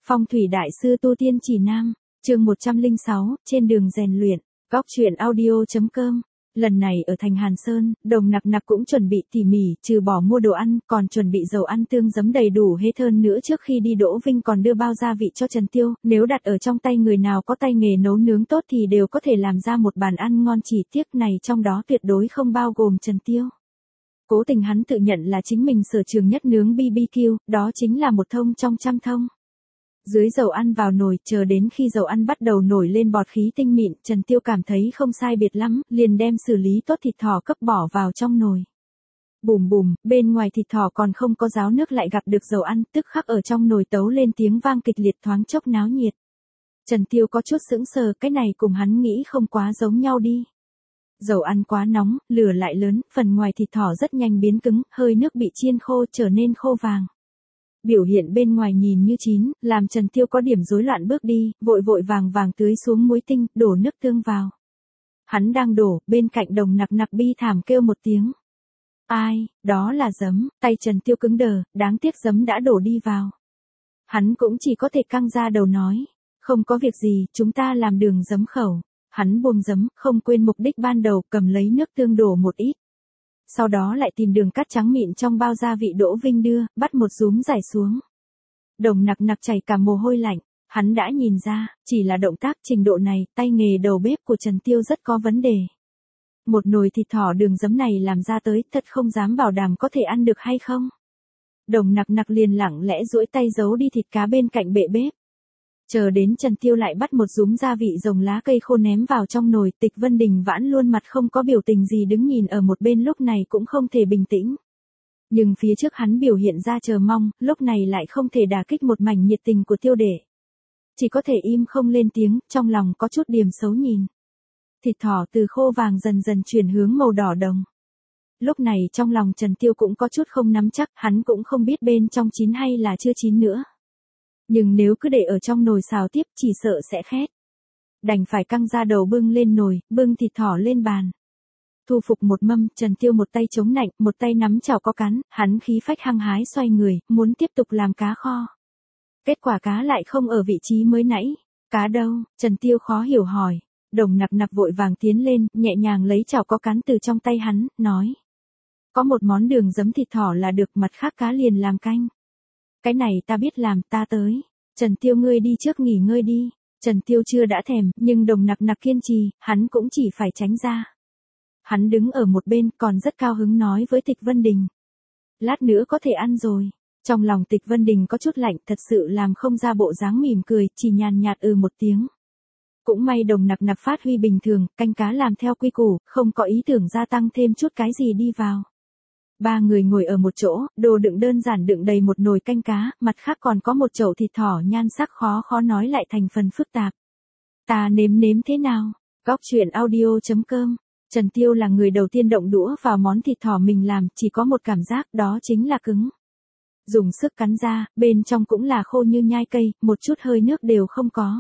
Phong thủy đại sư tu tiên chỉ nam, chương 106, trên đường rèn luyện, góc truyện audio.com. Lần này ở thành Hàn Sơn, Đồng Nặc Nặc cũng chuẩn bị tỉ mỉ, trừ bỏ mua đồ ăn, còn chuẩn bị dầu ăn tương giấm đầy đủ hết hơn nữa. Trước khi đi Đỗ Vinh còn đưa bao gia vị cho Trần Tiêu, nếu đặt ở trong tay người nào có tay nghề nấu nướng tốt thì đều có thể làm ra một bàn ăn ngon, chỉ tiếc này trong đó tuyệt đối không bao gồm Trần Tiêu. Cố tình hắn tự nhận là chính mình sở trường nhất nướng BBQ, đó chính là một thông trong trăm thông. Dưới dầu ăn vào nồi, chờ đến khi dầu ăn bắt đầu nổi lên bọt khí tinh mịn, Trần Tiêu cảm thấy không sai biệt lắm, liền đem xử lý tốt thịt thỏ cấp bỏ vào trong nồi. Bùm bùm, bên ngoài thịt thỏ còn không có ráo nước lại gặp được dầu ăn, tức khắc ở trong nồi tấu lên tiếng vang kịch liệt, thoáng chốc náo nhiệt. Trần Tiêu có chút sững sờ, cái này cùng hắn nghĩ không quá giống nhau đi. Dầu ăn quá nóng, lửa lại lớn, phần ngoài thịt thỏ rất nhanh biến cứng, hơi nước bị chiên khô trở nên khô vàng. Biểu hiện bên ngoài nhìn như chín, làm Trần Tiêu có điểm rối loạn bước đi, vội vội vàng vàng tưới xuống muối tinh, đổ nước tương vào. Hắn đang đổ, bên cạnh Đồng Nặc Nặc bi thảm kêu một tiếng. Ai, đó là giấm, tay Trần Tiêu cứng đờ, đáng tiếc giấm đã đổ đi vào. Hắn cũng chỉ có thể căng ra đầu nói, không có việc gì, chúng ta làm đường giấm khẩu. Hắn buông giấm, không quên mục đích ban đầu, cầm lấy nước tương đổ một ít. Sau đó lại tìm đường cắt trắng mịn trong bao gia vị Đỗ Vinh đưa, bắt một rúm rải xuống. Đồng Nặc Nặc chảy cả mồ hôi lạnh, hắn đã nhìn ra, chỉ là động tác trình độ này, tay nghề đầu bếp của Trần Tiêu rất có vấn đề. Một nồi thịt thỏ đường giấm này làm ra tới, thật không dám bảo đảm có thể ăn được hay không. Đồng Nặc Nặc liền lẳng lẽ duỗi tay giấu đi thịt cá bên cạnh bệ bếp. Chờ đến Trần Tiêu lại bắt một rúm gia vị rồng lá cây khô ném vào trong nồi, Tịch Vân Đình vãn luôn mặt không có biểu tình gì đứng nhìn ở một bên, lúc này cũng không thể bình tĩnh. Nhưng phía trước hắn biểu hiện ra chờ mong, lúc này lại không thể đả kích một mảnh nhiệt tình của Tiêu đệ. Chỉ có thể im không lên tiếng, trong lòng có chút điểm xấu nhìn. Thịt thỏ từ khô vàng dần dần chuyển hướng màu đỏ đồng. Lúc này trong lòng Trần Tiêu cũng có chút không nắm chắc, hắn cũng không biết bên trong chín hay là chưa chín nữa. Nhưng nếu cứ để ở trong nồi xào tiếp chỉ sợ sẽ khét. Đành phải căng ra đầu bưng lên nồi, bưng thịt thỏ lên bàn. Thu phục một mâm, Trần Tiêu một tay chống nạnh, một tay nắm chảo có cán, hắn khí phách hăng hái xoay người, muốn tiếp tục làm cá kho. Kết quả cá lại không ở vị trí mới nãy. Cá đâu? Trần Tiêu khó hiểu hỏi. Đồng Nặc Nặc vội vàng tiến lên, nhẹ nhàng lấy chảo có cán từ trong tay hắn, nói. Có một món đường giấm thịt thỏ là được, mặt khác cá liền làm canh. Cái này ta biết làm, ta tới. Trần Tiêu ngươi đi trước nghỉ ngơi đi. Trần Tiêu chưa đã thèm, nhưng Đồng Nặc Nặc kiên trì, hắn cũng chỉ phải tránh ra. Hắn đứng ở một bên còn rất cao hứng nói với Tịch Vân Đình. Lát nữa có thể ăn rồi. Trong lòng Tịch Vân Đình có chút lạnh, thật sự làm không ra bộ dáng mỉm cười, chỉ nhàn nhạt một tiếng. Cũng may Đồng Nặc Nặc phát huy bình thường, canh cá làm theo quy củ, không có ý tưởng gia tăng thêm chút cái gì đi vào. Ba người ngồi ở một chỗ, đồ đựng đơn giản đựng đầy một nồi canh cá, mặt khác còn có một chậu thịt thỏ nhan sắc khó nói lại thành phần phức tạp. Ta nếm thế nào? Góc truyện audio.com. Trần Tiêu là người đầu tiên động đũa vào món thịt thỏ mình làm, chỉ có một cảm giác, đó chính là cứng. Dùng sức cắn ra, bên trong cũng là khô như nhai cây, một chút hơi nước đều không có.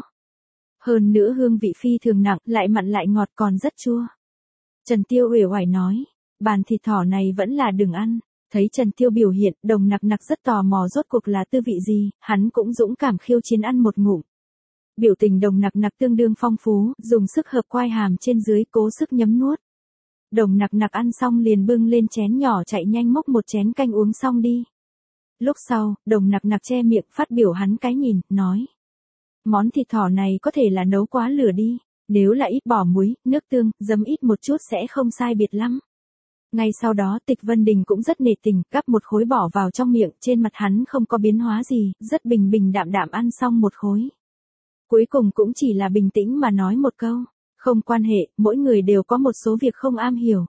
Hơn nữa hương vị phi thường nặng, lại mặn lại ngọt, còn rất chua. Trần Tiêu uể oải nói. Bàn thịt thỏ này vẫn là đừng ăn. Thấy Trần Tiêu biểu hiện, Đồng Nặc Nặc rất tò mò rốt cuộc là tư vị gì, hắn cũng dũng cảm khiêu chiến ăn một ngụm. Biểu tình Đồng Nặc Nặc tương đương phong phú, dùng sức hợp quai hàm trên dưới, cố sức nhấm nuốt. Đồng Nặc Nặc ăn xong liền bưng lên chén nhỏ chạy nhanh múc một chén canh uống xong đi. Lúc sau, Đồng Nặc Nặc che miệng phát biểu hắn cái nhìn, nói. Món thịt thỏ này có thể là nấu quá lửa đi, nếu là ít bỏ muối, nước tương, giấm ít một chút sẽ không sai biệt lắm. Ngay sau đó Tịch Vân Đình cũng rất nể tình, gắp một khối bỏ vào trong miệng, trên mặt hắn không có biến hóa gì, rất bình bình đạm đạm ăn xong một khối. Cuối cùng cũng chỉ là bình tĩnh mà nói một câu, không quan hệ, mỗi người đều có một số việc không am hiểu.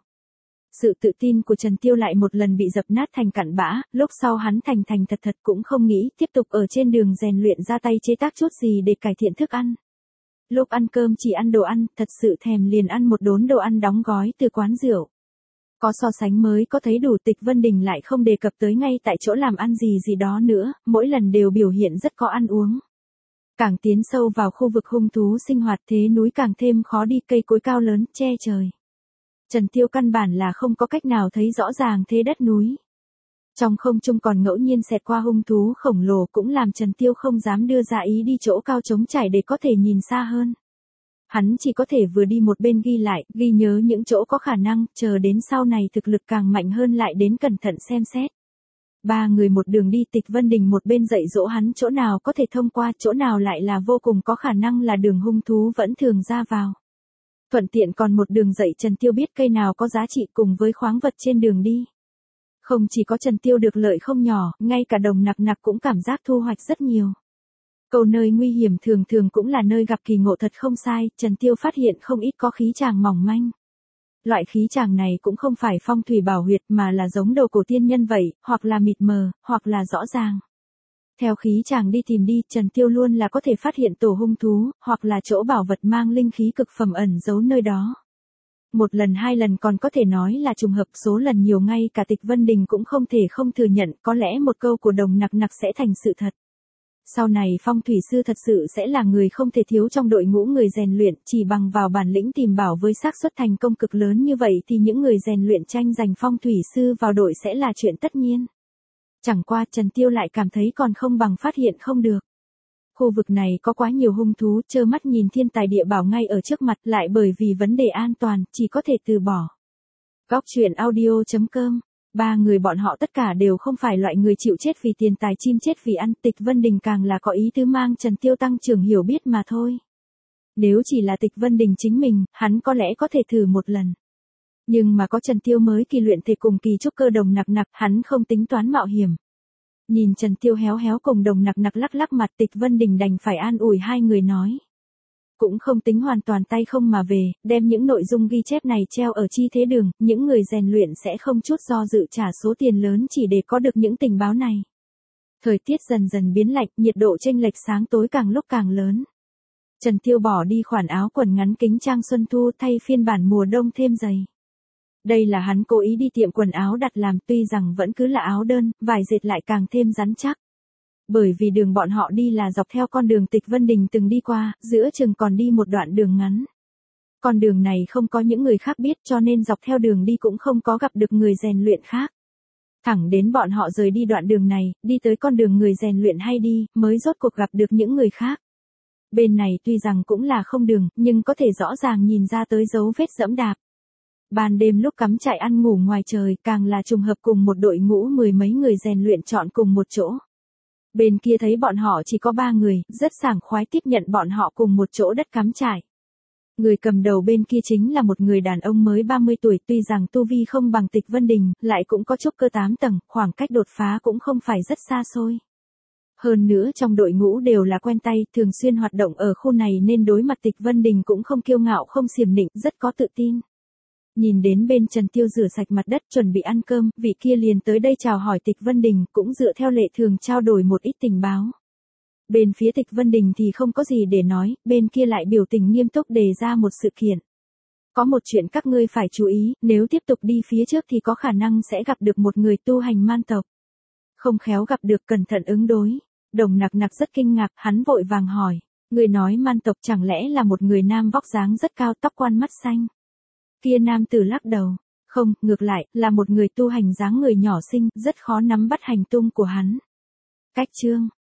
Sự tự tin của Trần Tiêu lại một lần bị dập nát thành cặn bã, lúc sau hắn thành thật cũng không nghĩ tiếp tục ở trên đường rèn luyện ra tay chế tác chút gì để cải thiện thức ăn. Lúc ăn cơm chỉ ăn đồ ăn, thật sự thèm liền ăn một đốn đồ ăn đóng gói từ quán rượu. Có so sánh mới có thấy đủ, Tịch Vân Đình lại không đề cập tới ngay tại chỗ làm ăn gì đó nữa, mỗi lần đều biểu hiện rất có ăn uống. Càng tiến sâu vào khu vực hung thú sinh hoạt, thế núi càng thêm khó đi, cây cối cao lớn, che trời. Trần Tiêu căn bản là không có cách nào thấy rõ ràng thế đất núi. Trong không trung còn ngẫu nhiên xẹt qua hung thú khổng lồ cũng làm Trần Tiêu không dám đưa ra ý đi chỗ cao trống trải để có thể nhìn xa hơn. Hắn chỉ có thể vừa đi một bên ghi lại, ghi nhớ những chỗ có khả năng, chờ đến sau này thực lực càng mạnh hơn lại đến cẩn thận xem xét. Ba người một đường đi, Tịch Vân Đình một bên dạy dỗ hắn chỗ nào có thể thông qua, chỗ nào lại là vô cùng có khả năng là đường hung thú vẫn thường ra vào. Thuận tiện còn một đường dạy Trần Tiêu biết cây nào có giá trị cùng với khoáng vật trên đường đi. Không chỉ có Trần Tiêu được lợi không nhỏ, ngay cả Đồng Nặc Nặc cũng cảm giác thu hoạch rất nhiều. Cầu nơi nguy hiểm thường thường cũng là nơi gặp kỳ ngộ thật không sai, Trần Tiêu phát hiện không ít có khí tràng mỏng manh. Loại khí tràng này cũng không phải phong thủy bảo huyệt mà là giống đầu cổ tiên nhân vậy, hoặc là mịt mờ, hoặc là rõ ràng. Theo khí tràng đi tìm đi, Trần Tiêu luôn là có thể phát hiện tổ hung thú, hoặc là chỗ bảo vật mang linh khí cực phẩm ẩn giấu nơi đó. Một lần hai lần còn có thể nói là trùng hợp, số lần nhiều ngay cả Tịch Vân Đình cũng không thể không thừa nhận, có lẽ một câu của Đồng Nặc Nặc sẽ thành sự thật. Sau này phong thủy sư thật sự sẽ là người không thể thiếu trong đội ngũ người rèn luyện, chỉ bằng vào bản lĩnh tìm bảo với xác suất thành công cực lớn như vậy thì những người rèn luyện tranh giành phong thủy sư vào đội sẽ là chuyện tất nhiên. Chẳng qua Trần Tiêu lại cảm thấy còn không bằng phát hiện không được. Khu vực này có quá nhiều hung thú, trơ mắt nhìn thiên tài địa bảo ngay ở trước mặt, lại bởi vì vấn đề an toàn, chỉ có thể từ bỏ. Góc truyện audio.com. Ba người bọn họ tất cả đều không phải loại người chịu chết vì tiền tài chim chết vì ăn, Tịch Vân Đình càng là có ý tứ mang Trần Tiêu tăng trưởng hiểu biết mà thôi. Nếu chỉ là Tịch Vân Đình chính mình, hắn có lẽ có thể thử một lần. Nhưng mà có Trần Tiêu mới kỳ luyện thể cùng kỳ trúc cơ Đồng Nặc Nặc, hắn không tính toán mạo hiểm. Nhìn Trần Tiêu héo héo cùng Đồng Nặc Nặc lắc lắc mặt, Tịch Vân Đình đành phải an ủi hai người nói. Cũng không tính hoàn toàn tay không mà về, đem những nội dung ghi chép này treo ở chi thế đường, những người rèn luyện sẽ không chút do dự trả số tiền lớn chỉ để có được những tình báo này. Thời tiết dần dần biến lạnh, nhiệt độ chênh lệch sáng tối càng lúc càng lớn. Trần Tiêu bỏ đi khoản áo quần ngắn kính trang xuân thu thay phiên bản mùa đông thêm dày. Đây là hắn cố ý đi tiệm quần áo đặt làm, tuy rằng vẫn cứ là áo đơn, vải dệt lại càng thêm rắn chắc. Bởi vì đường bọn họ đi là dọc theo con đường Tịch Vân Đình từng đi qua, giữa chừng còn đi một đoạn đường ngắn. Con đường này không có những người khác biết cho nên dọc theo đường đi cũng không có gặp được người rèn luyện khác. Thẳng đến bọn họ rời đi đoạn đường này, đi tới con đường người rèn luyện hay đi, mới rốt cuộc gặp được những người khác. Bên này tuy rằng cũng là không đường, nhưng có thể rõ ràng nhìn ra tới dấu vết dẫm đạp. Ban đêm lúc cắm trại ăn ngủ ngoài trời, càng là trùng hợp cùng một đội ngũ mười mấy người rèn luyện chọn cùng một chỗ. Bên kia thấy bọn họ chỉ có 3 người, rất sảng khoái tiếp nhận bọn họ cùng một chỗ đất cắm trại. Người cầm đầu bên kia chính là một người đàn ông mới 30 tuổi, tuy rằng tu vi không bằng Tịch Vân Đình, lại cũng có trúc cơ 8 tầng, khoảng cách đột phá cũng không phải rất xa xôi. Hơn nữa trong đội ngũ đều là quen tay, thường xuyên hoạt động ở khu này nên đối mặt Tịch Vân Đình cũng không kiêu ngạo không xiểm nịnh, rất có tự tin. Nhìn đến bên Trần Tiêu rửa sạch mặt đất chuẩn bị ăn cơm, vị kia liền tới đây chào hỏi Tịch Vân Đình, cũng dựa theo lệ thường trao đổi một ít tình báo. Bên phía Tịch Vân Đình thì không có gì để nói, bên kia lại biểu tình nghiêm túc đề ra một sự kiện. Có một chuyện các ngươi phải chú ý, nếu tiếp tục đi phía trước thì có khả năng sẽ gặp được một người tu hành man tộc. Không khéo gặp được, cẩn thận ứng đối. Đồng Nặc Nặc rất kinh ngạc, hắn vội vàng hỏi, người nói man tộc chẳng lẽ là một người nam vóc dáng rất cao, tóc quan mắt xanh? Kia nam tử lắc đầu, không, ngược lại, là một người tu hành dáng người nhỏ xinh, rất khó nắm bắt hành tung của hắn. Cách chương